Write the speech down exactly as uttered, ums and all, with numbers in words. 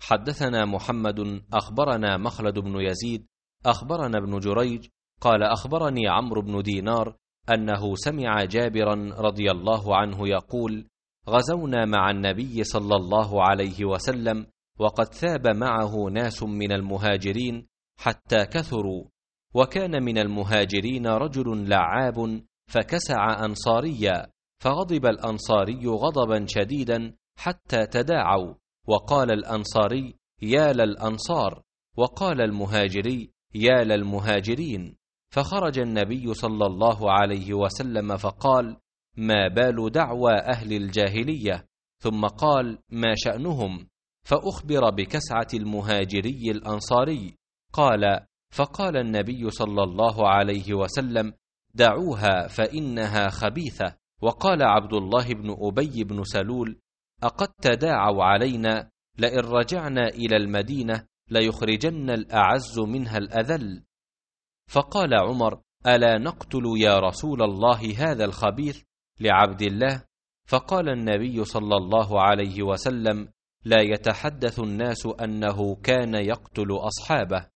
حدثنا محمد أخبرنا مخلد بن يزيد أخبرنا ابن جريج قال أخبرني عمرو بن دينار أنه سمع جابرا رضي الله عنه يقول: غزونا مع النبي صلى الله عليه وسلم وقد ثاب معه ناس من المهاجرين حتى كثروا، وكان من المهاجرين رجل لعاب فكسع أنصاريا، فغضب الأنصاري غضبا شديدا حتى تداعوا، وقال الأنصاري: يا للأنصار، وقال المهاجري: يا للمهاجرين. فخرج النبي صلى الله عليه وسلم فقال: ما بال دعوى أهل الجاهلية؟ ثم قال: ما شأنهم؟ فأخبر بكسعة المهاجري الأنصاري. قال: فقال النبي صلى الله عليه وسلم: دعوها فإنها خبيثة. وقال عبد الله بن أبي بن سلول: أقد تداعوا علينا، لئن رجعنا إلى المدينة ليخرجن الأعز منها الأذل. فقال عمر: ألا نقتل يا رسول الله هذا الخبيث لعبد الله؟ فقال النبي صلى الله عليه وسلم: لا يتحدث الناس أنه كان يقتل أصحابه.